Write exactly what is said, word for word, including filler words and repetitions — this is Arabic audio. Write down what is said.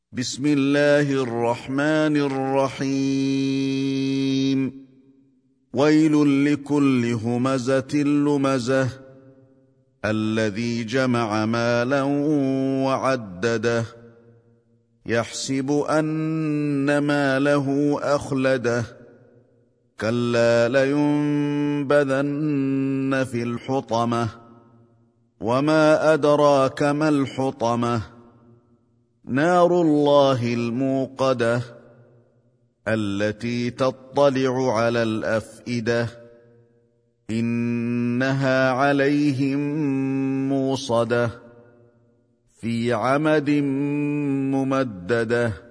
بسم الله الرحمن الرحيم ويل لكل همزة لمزة الذي جمع مالا وعدده يحسب أن ماله أخلده كلا لينبذن في الحطمة وما أدراك ما الحطمة نار الله الموقدة التي تطلع على الأفئدة إنها عليهم موصدة في عمد ممددة.